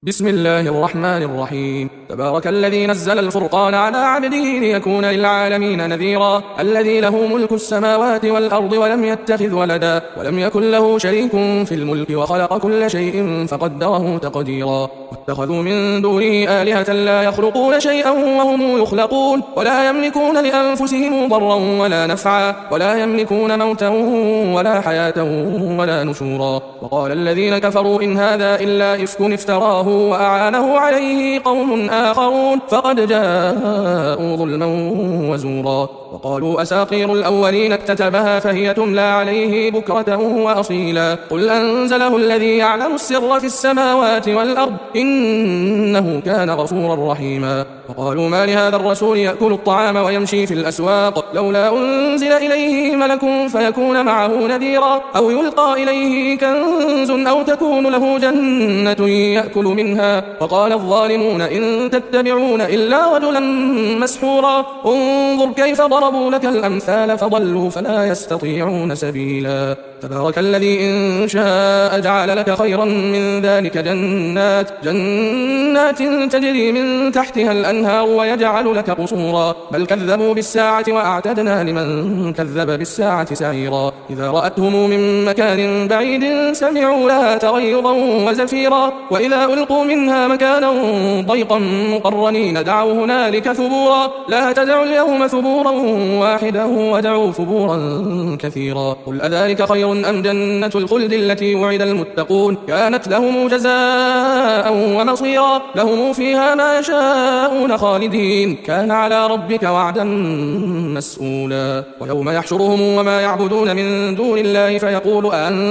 بسم الله الرحمن الرحيم. تبارك الذي نزل الفرقان على عبده ليكون للعالمين نذيرا، الذي له ملك السماوات والأرض ولم يتخذ ولدا ولم يكن له شريك في الملك وخلق كل شيء فقدره تقديرا. واتخذوا من دونه آلهة لا يخلقون شيئا وهم يخلقون ولا يملكون لأنفسهم ضرا ولا نفعا ولا يملكون موتا ولا حياة ولا نشورا. وقال الذين كفروا إن هذا إلا إفك افتراه وأعانه عليه قوم آخرون فقد جاءوا ظلما وزورا. وقالوا أساطير الأولين اكتتبها فهي تملى عليه بكرة وأصيلا. قل أنزله الذي يعلم السر في السماوات والأرض إنه كان غفورا رحيما. وقالوا ما لهذا الرسول يأكل الطعام ويمشي في الأسواق لولا أنزل إليه ملك فيكون معه نذيرا أو يلقى إليه كنز أو تكون له جنة يأكل منها. وقال الظالمون إن تتبعون إلا رجلا مسحورا. انظر كيف ضربوا لك الأمثال فضلوا فلا يستطيعون سبيلا. تبارك الذي إن شاء جعل لك خيرا من ذلك جنات تجري من تحتها الأنهار ويجعل لك قصورا. بل كذبوا بالساعة وأعتدنا لمن كذب بالساعة سعيرا. إذا رأتهم من مكان بعيد سمعوا لها تغيظا وزفيرا. وإذا ألقوا منها مكانا ضيقا مقرنين دعوا هنالك ثبورا. لا تدعوا اليوم ثبورا واحدا ودعوا ثبورا كثيرا. قل أذلك خير أم جنة الخلد التي وعد المتقون كانت لهم جزاء ومصيرا. لهم فيها ما يشاءون خالدين كان على ربك وعدا مسؤولا. ويوم يحشرهم وما يعبدون من دون الله فيقول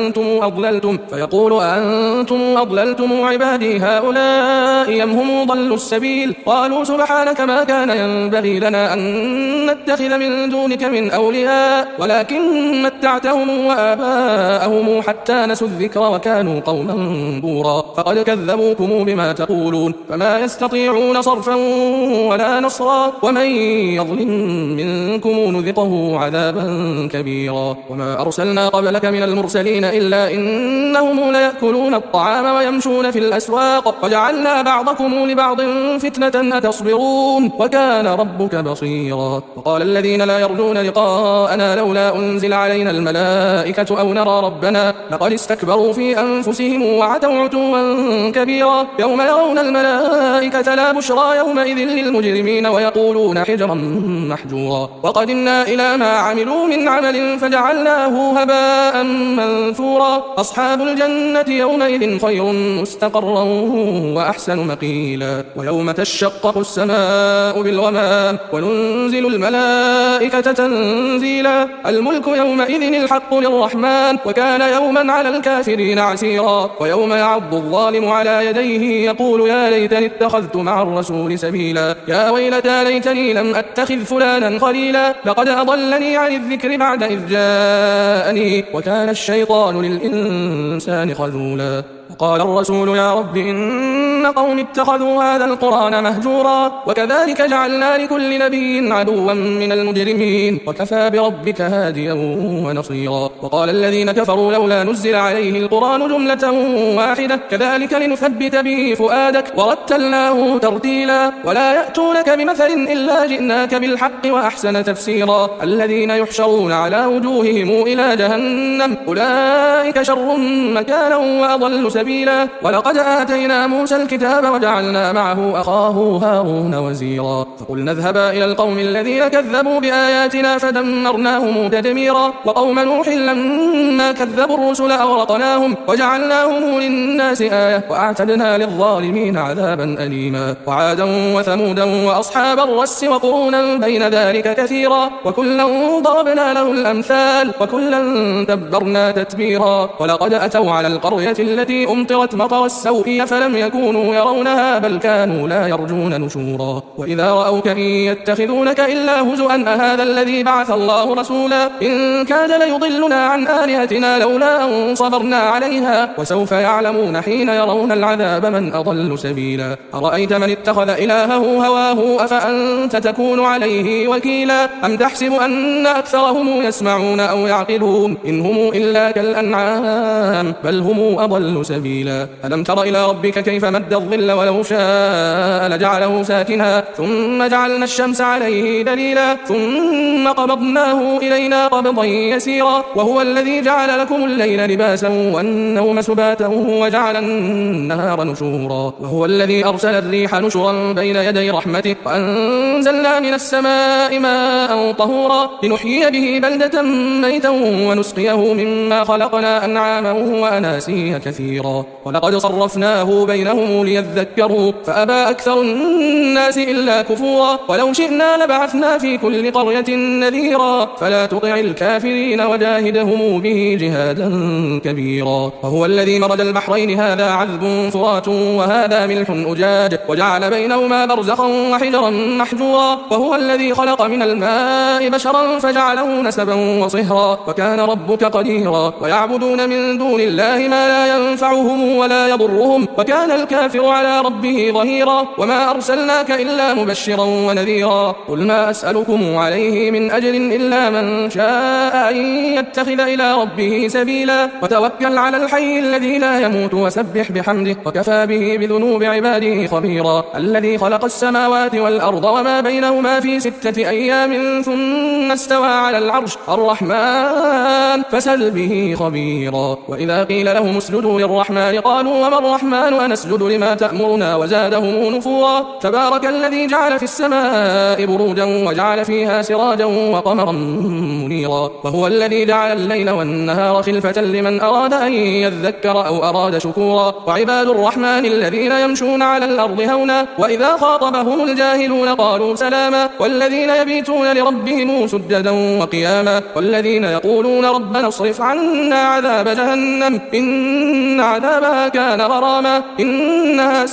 أأنتم أضللتم عبادي هؤلاء أم هم ضلوا السبيل. قالوا سبحانك ما كان ينبغي لنا أن نتخذ من دونك من أولياء ولكن متعتهم وآباءهم حتى نسوا الذكر وكانوا قوما بورا. فقد كذبوكم بما تقولون فما يستطيعون صرفا ولا نصرا. ومن يظلم منكم نذقه عذابا كبيرا. وما أرسلنا قبلك من المرسلين إلا إنهم ليأكلون الطعام ويمشون في الأسواق وجعلنا بعضكم لبعض فتنة أتصبرون وكان ربك بصيرا. وقال الذين لا يرجون لقاءنا لولا أنزل علينا الملائكة أو نرى ربنا لقد استكبروا في أنفسهم وعتوا عتوا كبيرا. يوم يرون الملائكة لا بشرى يومئذ للمجرمين ويقولون حجرا محجورا. وقدمنا إلى ما عملوا من عمل فجعلناه هباء منثورا. أصحاب الجنة يومئذ خير مستقرا وأحسن مقيلا. ويوم تشقق السماء بالغمام وننزل الملائكة تنزيلا. الملك يومئذ الحق للرحمن وكان يوما على الكافرين عسيرا. ويوم يعض الظالم على يديه يقول يا ليتني اتخذت مع الرسول سبيلا. يا ويلتى ليتني لم أتخذ فلانا خليلا لقد أضلني عن الذكر بعد إذ جاءني وكان الشيطان للإنسان خذولا. وقال الرسول يا رب إن قوم اتخذوا هذا القرآن مهجورا وكذلك جعلنا لكل نبي عدوا من المجرمين وكفى بربك هاديا ونصيرا. وقال الذين كفروا لولا نزل عليه القرآن جملة واحدة كذلك لنثبت به فؤادك ورتلناه ترتيلا. ولا يأتونك بمثل إلا جئناك بالحق وأحسن تفسيرا. الذين يحشرون على وجوههم إلى جهنم أولئك شر مكانا وأضل سبيلا. ولقد آتينا موسى الكتاب وجعلنا معه أخاه هارون وزيرا. فقلنا اذهبا إلى القوم الذين كذبوا بآياتنا فدمرناهم تدميرا. وقوم نوح لما كذبوا الرسل أغرقناهم وجعلناهم للناس آية وأعتدنا للظالمين عذابا أليما. وعادا وثمودا وأصحاب الرس وقرونا بين ذلك كثيرا. وكلا ضربنا له الأمثال وكلا تبرنا تتبيرا. ولقد أتوا على القرية التي أمطرت مطر السوء فلم يكونوا يرونها بل كانوا لا يرجون نشورا. وإذا رأوك إن يتخذونك إلا هزؤا أهذا الذي بعث الله رسولا إن كاد ليضلنا عن آلهتنا لولا أن صبرنا عليها. وسوف يعلمون حين يرون العذاب من أضل سبيلا. أرأيت من اتخذ إلهه هواه أفأنت تكون عليه وكيلا. أم تحسب أن أكثرهم يسمعون أو يعقلون إن هم إلا كالأنعام بل هم أضل سبيلا. ألم تر إلى ربك كيف مد الظل ولو شاء لجعله ساكنا ثم جعلنا الشمس عليه دليلا ثم قبضناه إلينا قبضا يسيرا وهو الذي جعل لكم الليل لباسا والنوم سباتا وجعل النهار نشورا وهو الذي أرسل الريح نشرا بين يدي رحمته وأنزلنا من السماء ماء طهورا لنحيي به بلدة ميتا ونسقيه مما خلقنا أنعاما وأناسيا كثيرا ولقد صرفناه بينهم ليذكروا فأبى أكثر الناس إلا كفورا ولو شئنا لبعثنا في كل قرية نذيرا فلا تطع الكافرين وجاهدهم به جهادا كبيرا وهو الذي مرج البحرين هذا عذب فرات وهذا ملح أجاج وجعل بينهما برزخا وحجرا محجورا وهو الذي خلق من الماء بشرا فجعله نسبا وصهرا وكان ربك قديرا ويعبدون من دون الله ما لا ينفعهم ولا يضرهم وكان الكافر على ربه ظهيرا وما أرسلناك إلا مبشرا ونذيرا قل ما أسألكم عليه من أجر إلا من شاء أن يتخذ إلى ربه سبيلا وتوكل على الحي الذي لا يموت وسبح بحمده وكفى به بذنوب عباده خبيرا الذي خلق السماوات والأرض وما بينهما في 6 أيام ثم استوى على العرش الرحمن فسل به خبيرا وإذا قيل لهم اسجدوا للرحمن قالوا وما الرحمن أنسجد لما تأمرنا وزادهم نفورا تبارك الذي جعل في السماء بروجا وجعل فيها سراجا وقمرا منيرا وهو الذي جعل الليل والنهار خلفة لمن أراد أن يذكر أو أراد شكورا وعباد الرحمن الذين يمشون على الأرض هونا وإذا خاطبهم الجاهلون قالوا سلاما والذين يبيتون لربهم سجدا وقياما والذين يقولون ربنا اصرف عنا عذاب جهنم إن عذابها كان غراما إنها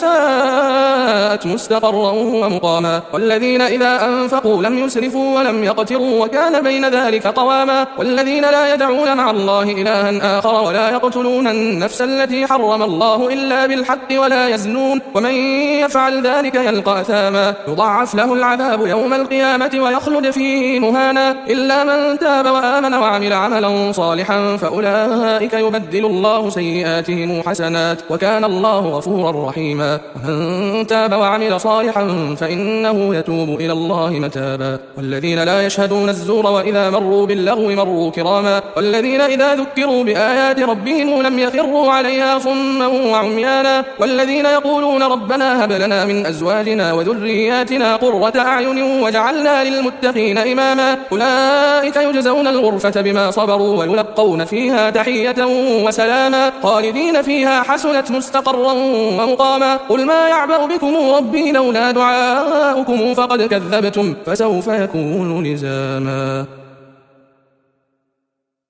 ساءت مستقرا ومقاما والذين إذا أنفقوا لم يسرفوا ولم يقتروا وكان بين ذلك قواما والذين لا يدعون مع الله إلها آخر ولا يقتلون النفس التي حرم الله إلا بالحق ولا يزنون ومن يفعل ذلك يلقى أثاما يضاعف له العذاب يوم القيامة ويخلد فيه مهانا إلا من تاب وآمن وعمل عملا صالحا فأولئك يبدل الله سيئاتهم حسنات وكان الله غفورا رحيما ومن تاب وعمل صالحا فإنه يتوب إلى الله متابا والذين لا يشهدون الزور وإذا مروا باللغو مروا كراما والذين إذا ذكروا بآيات ربهم لم يخروا عليها صما وعميانا والذين يقولون ربنا هب لنا من أزواجنا وذرياتنا قرة أعين وجعلنا للمتقين إماما أولئك يجزون الغرفة بما صبروا ويلقون فيها تحية وسلاما خالدين فيها حسنت مستقرا ومقاما قل ما يعبأ بكم ربي لولا دعاؤكم فقد كذبتم فسوف يكون لزاما